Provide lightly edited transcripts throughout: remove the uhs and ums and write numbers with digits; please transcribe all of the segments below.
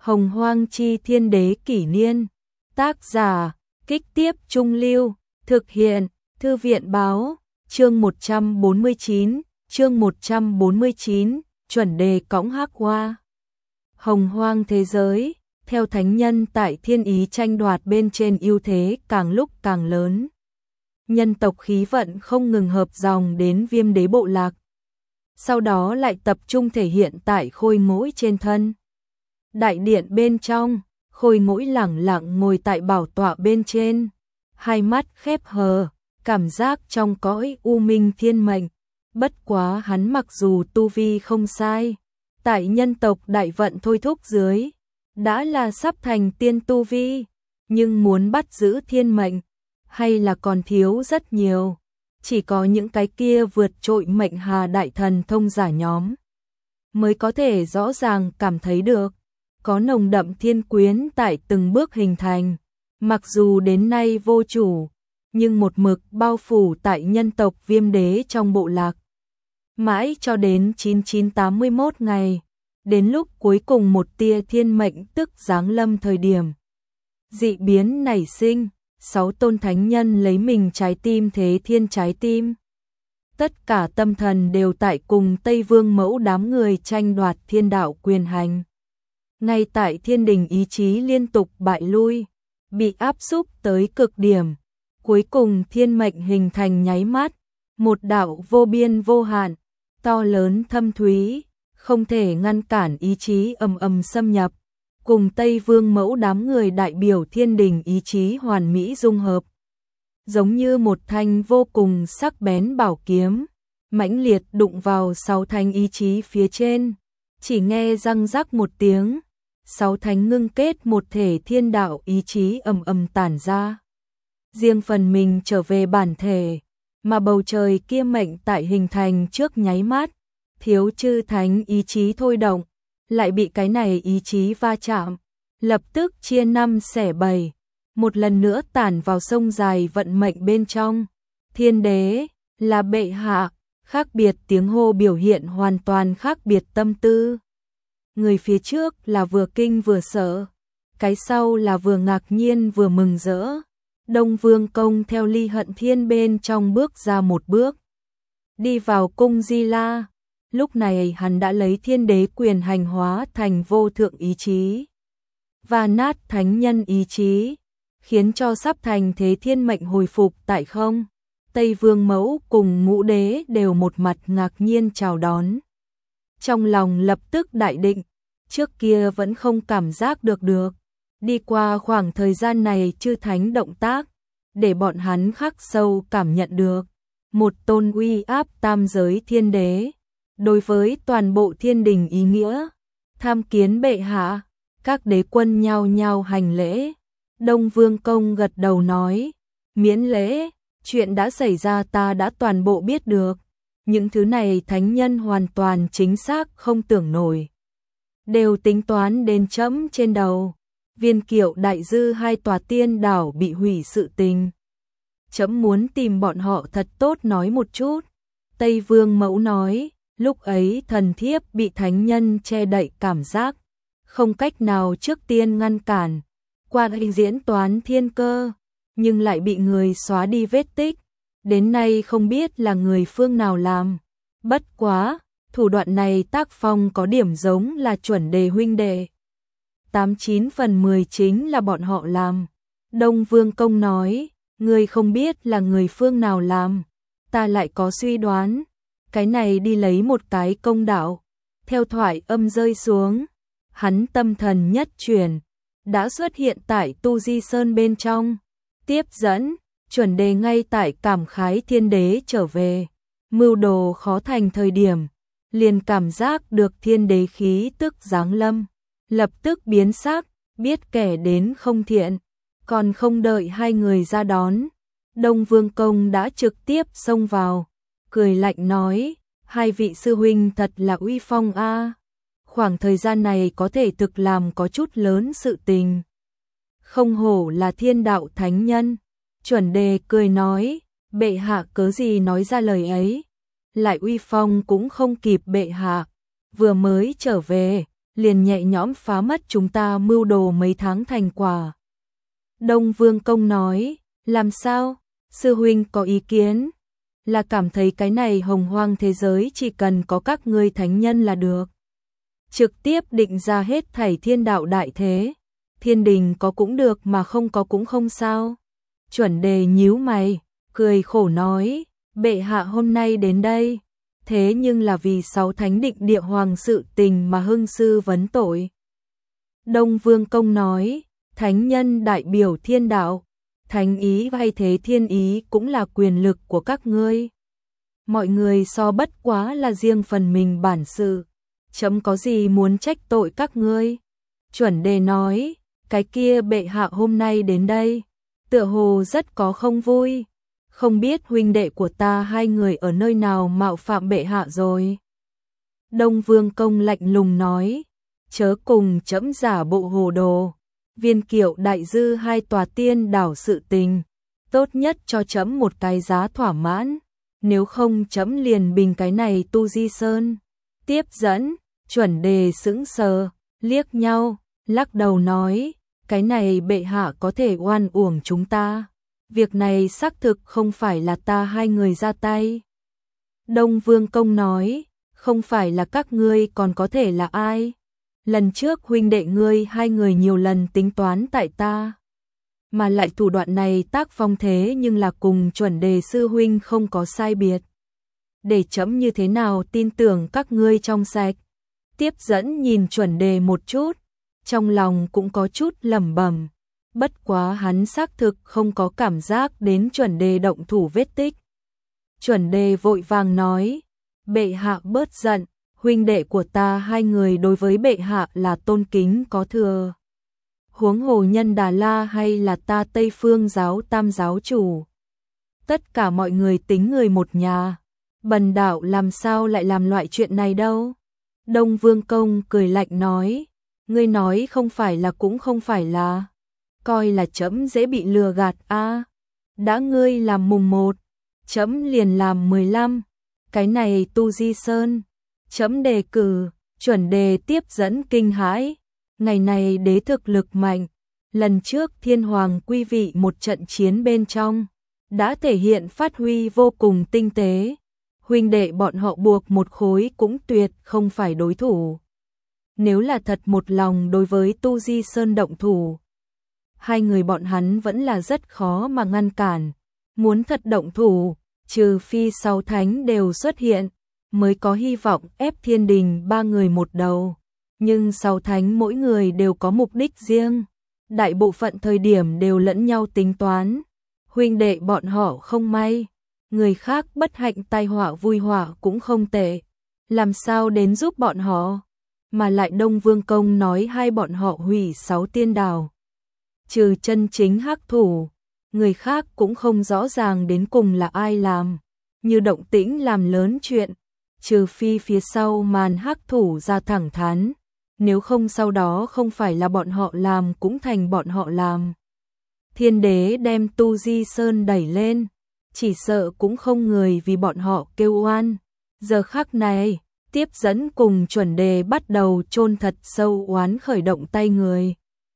Hồng Hoang chi thiên đế kỷ niên. Tác giả, Kích Tiếp Trung Lưu, thực hiện, Thư viện báo, chương 149, chương 149, chuẩn đề cõng hắc hoa. Hồng Hoang thế giới, theo thánh nhân tại thiên ý tranh đoạt bên trên ưu thế càng lúc càng lớn. Nhân tộc khí vận không ngừng hợp dòng đến Viêm Đế bộ lạc. Sau đó lại tập trung thể hiện tại khôi ngỗi trên thân. Đại điện bên trong, khôi ngỗi lẳng lặng ngồi tại bảo tọa bên trên, hai mắt khép hờ, cảm giác trong cõi u minh thiên mệnh. Bất quá hắn mặc dù tu vi không sai, tại nhân tộc đại vận thôi thúc dưới, đã là sắp thành tiên tu vi, nhưng muốn bắt giữ thiên mệnh, hay là còn thiếu rất nhiều. Chỉ có những cái kia vượt trội mệnh hà đại thần thông giả nhóm mới có thể rõ ràng cảm thấy được, có nồng đậm thiên quyến tại từng bước hình thành, mặc dù đến nay vô chủ, nhưng một mực bao phủ tại nhân tộc Viêm Đế trong bộ lạc. Mãi cho đến 9981 ngày, đến lúc cuối cùng một tia thiên mệnh tức giáng lâm thời điểm. Dị biến nảy sinh, 6 tôn thánh nhân lấy mình trái tim thế thiên trái tim. Tất cả tâm thần đều tại cùng Tây Vương Mẫu đám người tranh đoạt thiên đạo quyền hành. Ngay tại thiên đình ý chí liên tục bại lui, bị áp xúc tới cực điểm. Cuối cùng thiên mệnh hình thành nháy mắt, một đạo vô biên vô hạn, to lớn thâm thúy, không thể ngăn cản ý chí ầm ầm xâm nhập. Cùng Tây Vương Mẫu đám người đại biểu thiên đình ý chí hoàn mỹ dung hợp. Giống như một thanh vô cùng sắc bén bảo kiếm, mãnh liệt đụng vào 6 thánh ý chí phía trên. Chỉ nghe răng rắc một tiếng, 6 thánh ngưng kết một thể thiên đạo ý chí ầm ầm tản ra. Riêng phần mình trở về bản thể, mà bầu trời kia mệnh tại hình thành trước nháy mắt, thiếu chư thánh ý chí thôi động, lại bị cái này ý chí va chạm, lập tức chia 5 xẻ 7, một lần nữa tản vào sông dài vận mệnh bên trong. Thiên đế là bệ hạ, khác biệt tiếng hô biểu hiện hoàn toàn khác biệt tâm tư. Người phía trước là vừa kinh vừa sợ, cái sau là vừa ngạc nhiên vừa mừng rỡ. Đông Vương Công theo Ly Hận Thiên bên trong bước ra một bước, đi vào cung Di La. Lúc này hắn đã lấy thiên đế quyền hành hóa thành vô thượng ý chí và nát thánh nhân ý chí, khiến cho sắp thành thế thiên mệnh hồi phục tại không. Tây Vương Mẫu cùng Ngũ Đế đều một mặt ngạc nhiên chào đón. Trong lòng lập tức đại định, trước kia vẫn không cảm giác được. Đi qua khoảng thời gian này chư thánh động tác, để bọn hắn khắc sâu cảm nhận được một tôn uy áp tam giới thiên đế. Đối với toàn bộ thiên đình ý nghĩa, tham kiến bệ hạ, các đế quân nhao nhao hành lễ. Đông Vương Công gật đầu nói, miễn lễ, chuyện đã xảy ra ta đã toàn bộ biết được. Những thứ này thánh nhân hoàn toàn chính xác không tưởng nổi, đều tính toán đến trẫm trên đầu. Viên Kiệu Đại Dư 2 tòa tiên đảo bị hủy sự tình, trẫm muốn tìm bọn họ thật tốt nói một chút. Tây Vương Mẫu nói, lúc ấy thần thiếp bị thánh nhân che đậy cảm giác, không cách nào trước tiên ngăn cản, qua hình diễn toán thiên cơ, nhưng lại bị người xóa đi vết tích, đến nay không biết là người phương nào làm. Bất quá, thủ đoạn này tác phong có điểm giống là chuẩn đề huynh đệ, 89 phần 10 chính là bọn họ làm. Đông Vương Công nói, người không biết là người phương nào làm, ta lại có suy đoán. Cái này đi lấy một cái công đạo. Theo thoại âm rơi xuống, hắn tâm thần nhất chuyển, đã xuất hiện tại Tu Di Sơn bên trong. Tiếp dẫn, chuẩn đề ngay tại cảm khái thiên đế trở về, mưu đồ khó thành thời điểm, liền cảm giác được thiên đế khí tức giáng lâm, lập tức biến sắc, biết kẻ đến không thiện, còn không đợi hai người ra đón, Đông Vương Công đã trực tiếp xông vào, cười lạnh nói, hai vị sư huynh thật là uy phong a. Khoảng thời gian này có thể thực làm có chút lớn sự tình. Không hổ là thiên đạo thánh nhân. Chuẩn đề cười nói, bệ hạ cớ gì nói ra lời ấy. Lại uy phong cũng không kịp bệ hạ. Vừa mới trở về, liền nhẹ nhõm phá mất chúng ta mưu đồ mấy tháng thành quả. Đông Vương Công nói, làm sao? Sư huynh có ý kiến? Là cảm thấy cái này hồng hoang thế giới chỉ cần có các ngươi thánh nhân là được. Trực tiếp định ra hết thảy thiên đạo đại thế. Thiên đình có cũng được mà không có cũng không sao. Chuẩn Đề nhíu mày, cười khổ nói, bệ hạ hôm nay đến đây, thế nhưng là vì 6 thánh định địa hoàng sự tình mà hưng sư vấn tội. Đông Vương Công nói, thánh nhân đại biểu thiên đạo, thánh ý hay thế thiên ý cũng là quyền lực của các ngươi. Mọi người so bất quá là riêng phần mình bản sự, chấm có gì muốn trách tội các ngươi. Chuẩn Đề nói, cái kia bệ hạ hôm nay đến đây, tựa hồ rất có không vui, không biết huynh đệ của ta hai người ở nơi nào mạo phạm bệ hạ rồi. Đông Vương Công lạnh lùng nói, chớ cùng chấm giả bộ hồ đồ, Viên Kiệu đại dư 2 tòa tiên đảo sự tình, tốt nhất cho chấm một cái giá thỏa mãn, nếu không chấm liền bình cái này Tu Di Sơn. Tiếp dẫn, Chuẩn Đề sững sờ, liếc nhau, lắc đầu nói, cái này bệ hạ có thể oan uổng chúng ta. Việc này xác thực không phải là ta hai người ra tay. Đông Vương Công nói, không phải là các ngươi còn có thể là ai? Lần trước huynh đệ ngươi hai người nhiều lần tính toán tại ta, mà lại thủ đoạn này tác phong thế nhưng là cùng Chuẩn Đề sư huynh không có sai biệt. Để chấm như thế nào tin tưởng các ngươi trong sạch? Tiếp dẫn nhìn Chuẩn Đề một chút, trong lòng cũng có chút lẩm bẩm. Bất quá hắn xác thực không có cảm giác đến Chuẩn Đề động thủ vết tích. Chuẩn Đề vội vàng nói, bệ hạ bớt giận, huynh đệ của ta hai người đối với bệ hạ là tôn kính có thừa. Huống hồ Nhân Đà La hay là ta Tây Phương giáo tam giáo chủ. Tất cả mọi người tính người một nhà, bần đạo làm sao lại làm loại chuyện này đâu. Đông Vương Công cười lạnh nói, ngươi nói không phải là cũng không phải là, coi là chấm dễ bị lừa gạt a. Đã ngươi làm mùng 1, chấm liền làm 15, cái này Tu Di Sơn, chấm đề cử. Chuẩn Đề tiếp dẫn kinh hãi, ngày này đế thực lực mạnh, lần trước Thiên Hoàng quy vị một trận chiến bên trong, đã thể hiện phát huy vô cùng tinh tế, huynh đệ bọn họ buộc một khối cũng tuyệt không phải đối thủ. Nếu là thật một lòng đối với Tu Di Sơn động thủ, hai người bọn hắn vẫn là rất khó mà ngăn cản, muốn thật động thủ, trừ phi 6 thánh đều xuất hiện, mới có hy vọng ép Thiên Đình 3 người một đầu. Nhưng 6 thánh mỗi người đều có mục đích riêng, đại bộ phận thời điểm đều lẫn nhau tính toán. Huynh đệ bọn họ không may, người khác bất hạnh tai họa vui họa cũng không tệ, làm sao đến giúp bọn họ? Mà lại Đông Vương Công nói hai bọn họ hủy 6 tiên đảo, trừ chân chính hắc thủ, người khác cũng không rõ ràng đến cùng là ai làm, như động tĩnh làm lớn chuyện, trừ phi phía sau màn hắc thủ ra thẳng thắn, nếu không sau đó không phải là bọn họ làm cũng thành bọn họ làm. Thiên đế đem Tu Di Sơn đẩy lên, chỉ sợ cũng không người vì bọn họ kêu oan. Giờ khắc này, tiếp dẫn cùng Chuẩn Đề bắt đầu chôn thật sâu oán khởi động tay người.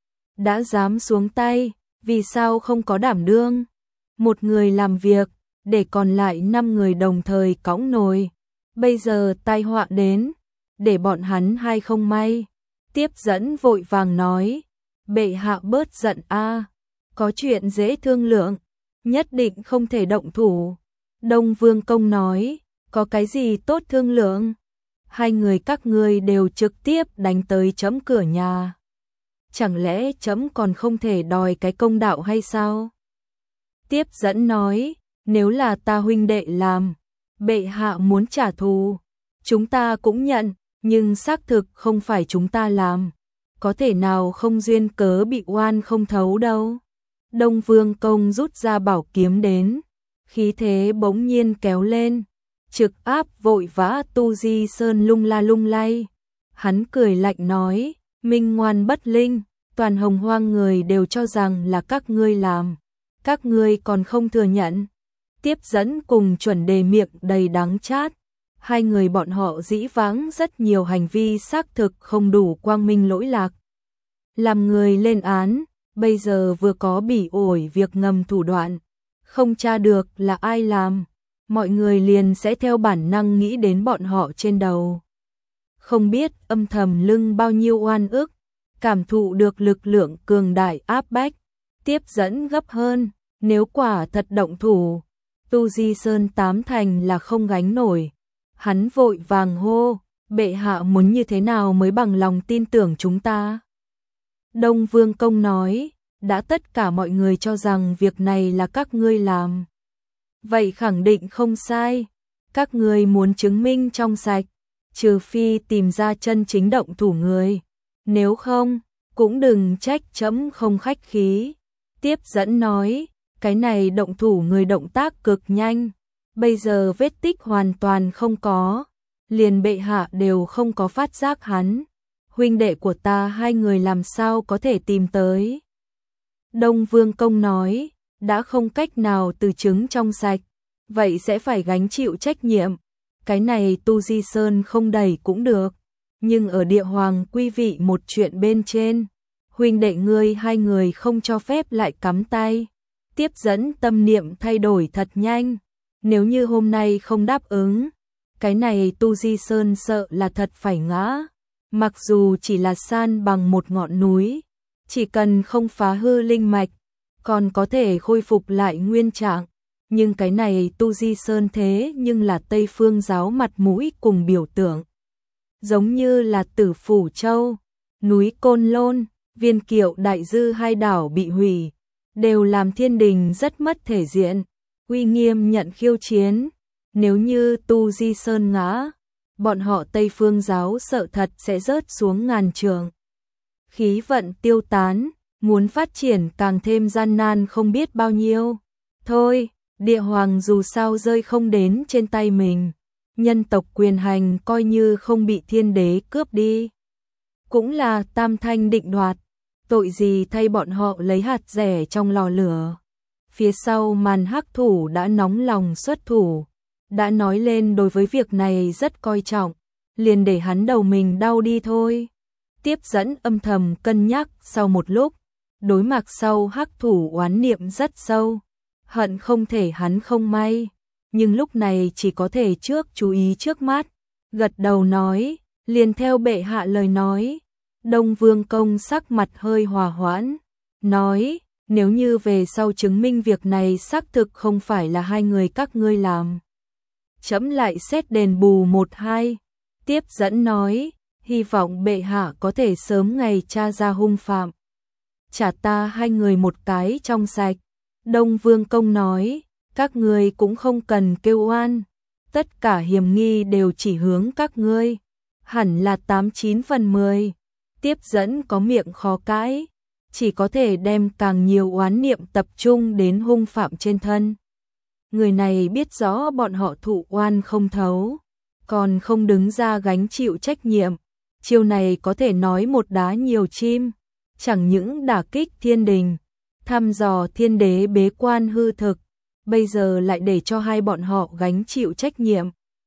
Đã dám xuống tay, vì sao không có đảm đương? Một người làm việc, để còn lại 5 người đồng thời cõng nồi. Bây giờ tai họa đến, để bọn hắn hai không may. Tiếp dẫn vội vàng nói, bệ hạ bớt giận a, có chuyện dễ thương lượng, nhất định không thể động thủ. Đông Vương Công nói, có cái gì tốt thương lượng? Hai người các ngươi đều trực tiếp đánh tới chấm cửa nhà. Chẳng lẽ chấm còn không thể đòi cái công đạo hay sao? Tiếp dẫn nói, nếu là ta huynh đệ làm, bệ hạ muốn trả thù, chúng ta cũng nhận, nhưng xác thực không phải chúng ta làm, có thể nào không duyên cớ bị oan không thấu đâu. Đông Vương Công rút ra bảo kiếm đến, khí thế bỗng nhiên kéo lên, trực áp vội vã Tu Di Sơn lung la lung lay. Hắn cười lạnh nói, minh ngoan bất linh, toàn hồng hoang người đều cho rằng là các ngươi làm, các ngươi còn không thừa nhận. Tiếp dẫn cùng Chuẩn Đề miệng đầy đắng chát, Hai người bọn họ dĩ vãng rất nhiều hành vi xác thực không đủ quang minh lỗi lạc. Làm người lên án, bây giờ vừa có bị ổi việc ngầm thủ đoạn, không tra được là ai làm, mọi người liền sẽ theo bản năng nghĩ đến bọn họ trên đầu. Không biết âm thầm lưng bao nhiêu oan ức, cảm thụ được lực lượng cường đại áp bách, tiếp dẫn gấp hơn, nếu quả thật động thủ, Tu Di Sơn tám thành là không gánh nổi. Hắn vội vàng hô, bệ hạ muốn như thế nào mới bằng lòng tin tưởng chúng ta? Đông Vương Công nói, đã tất cả mọi người cho rằng việc này là các ngươi làm. Vậy khẳng định không sai, các ngươi muốn chứng minh trong sạch, trừ phi tìm ra chân chính động thủ người, nếu không, cũng đừng trách trẫm không khách khí. Tiếp dẫn nói, cái này động thủ người động tác cực nhanh, bây giờ vết tích hoàn toàn không có, liền bệ hạ đều không có phát giác hắn, huynh đệ của ta hai người làm sao có thể tìm tới. Đông Vương Công nói, đã không cách nào từ chứng trong sạch, vậy sẽ phải gánh chịu trách nhiệm, cái này Tu Di Sơn không đẩy cũng được, nhưng ở địa hoàng quy vị một chuyện bên trên, huynh đệ ngươi hai người không cho phép lại cắm tay. Tiếp dẫn tâm niệm thay đổi thật nhanh, nếu như hôm nay không đáp ứng, cái này Tu Di Sơn sợ là thật phải ngã, mặc dù chỉ là san bằng một ngọn núi, chỉ cần không phá hư linh mạch, còn có thể khôi phục lại nguyên trạng, nhưng cái này Tu Di Sơn thế nhưng là Tây Phương giáo mặt mũi cùng biểu tượng, giống như là Tử Phủ Châu, núi Côn Lôn, Viên Kiệu Đại Dư hai đảo bị hủy, đều làm thiên đình rất mất thể diện, uy nghiêm nhận khiêu chiến. Nếu như Tu Di Sơn ngã, bọn họ Tây Phương giáo sợ thật sẽ rớt xuống ngàn trượng. Khí vận tiêu tán, muốn phát triển càng thêm gian nan không biết bao nhiêu. Thôi, địa hoàng dù sao rơi không đến trên tay mình, nhân tộc quyền hành coi như không bị thiên đế cướp đi. Cũng là tam thanh định đoạt, tội gì thay bọn họ lấy hạt rẻ trong lò lửa. Phía sau màn hắc thủ đã nóng lòng xuất thủ, đã nói lên đối với việc này rất coi trọng, liền để hắn đầu mình đau đi thôi. Tiếp dẫn âm thầm cân nhắc sau một lúc, đối mặt sau hắc thủ oán niệm rất sâu, hận không thể hắn không may, nhưng lúc này chỉ có thể trước chú ý trước mắt, gật đầu nói, liền theo bệ hạ lời nói. Đông Vương Công sắc mặt hơi hòa hoãn, nói, nếu như về sau chứng minh việc này xác thực không phải là hai người các ngươi làm, chấm lại xét đền bù một hai. Tiếp dẫn nói, hy vọng bệ hạ có thể sớm ngày tra ra hung phạm, trả ta hai người một cái trong sạch. Đông Vương Công nói, các ngươi cũng không cần kêu oan, tất cả hiểm nghi đều chỉ hướng các ngươi, hẳn là 89 phần 10. Tiếp dẫn có miệng khó cãi, chỉ có thể đem càng nhiều oán niệm tập trung đến hung phạm trên thân. Người này biết rõ bọn họ thụ oan không thấu, còn không đứng ra gánh chịu trách nhiệm, chiêu này có thể nói một đá nhiều chim, chẳng những đả kích thiên đình, thăm dò thiên đế bế quan hư thực, bây giờ lại để cho hai bọn họ gánh chịu trách nhiệm.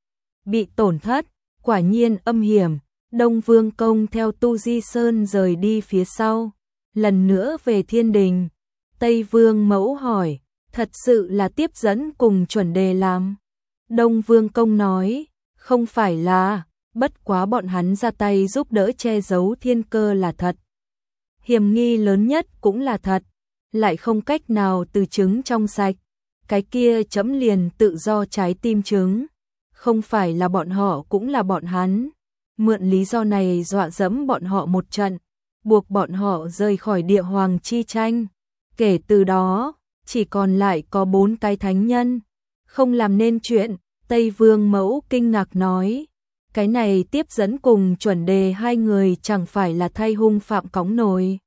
Bị tổn thất, quả nhiên âm hiểm. Đông Vương Công theo Tu Di Sơn rời đi phía sau, lần nữa về thiên đình. Tây Vương Mẫu hỏi, thật sự là tiếp dẫn cùng chuẩn đề làm? Đông Vương Công nói, không phải là, bất quá bọn hắn ra tay giúp đỡ che giấu thiên cơ là thật. Hiểm nghi lớn nhất cũng là thật, lại không cách nào từ chứng trong sạch, cái kia chấm liền tự do trái tim chứng, không phải là bọn họ cũng là bọn hắn. Mượn lý do này dọa dẫm bọn họ một trận, buộc bọn họ rời khỏi địa hoàng chi tranh. Kể từ đó, chỉ còn lại có 4 cái thánh nhân, không làm nên chuyện. Tây Vương Mẫu kinh ngạc nói, cái này tiếp dẫn cùng chuẩn đề hai người chẳng phải là thay hung phạm cõng nồi.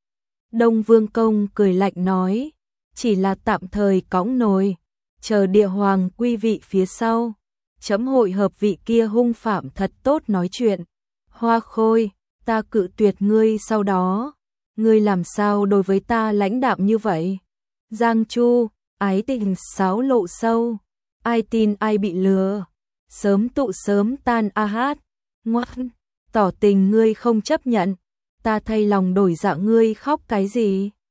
Đông Vương Công cười lạnh nói, chỉ là tạm thời cõng nồi, chờ địa hoàng quy vị phía sau. Chấm hội hợp vị kia hung phạm thật tốt nói chuyện. Hoa Khôi, ta cự tuyệt ngươi sau đó. Ngươi làm sao đối với ta lãnh đạm như vậy? Giang Chu, ái tình xáo lộ sâu. Ai tin ai bị lừa. sớm tụ sớm tan a hát. Ngoan, tỏ tình ngươi không chấp nhận, ta thay lòng đổi dạ ngươi khóc cái gì?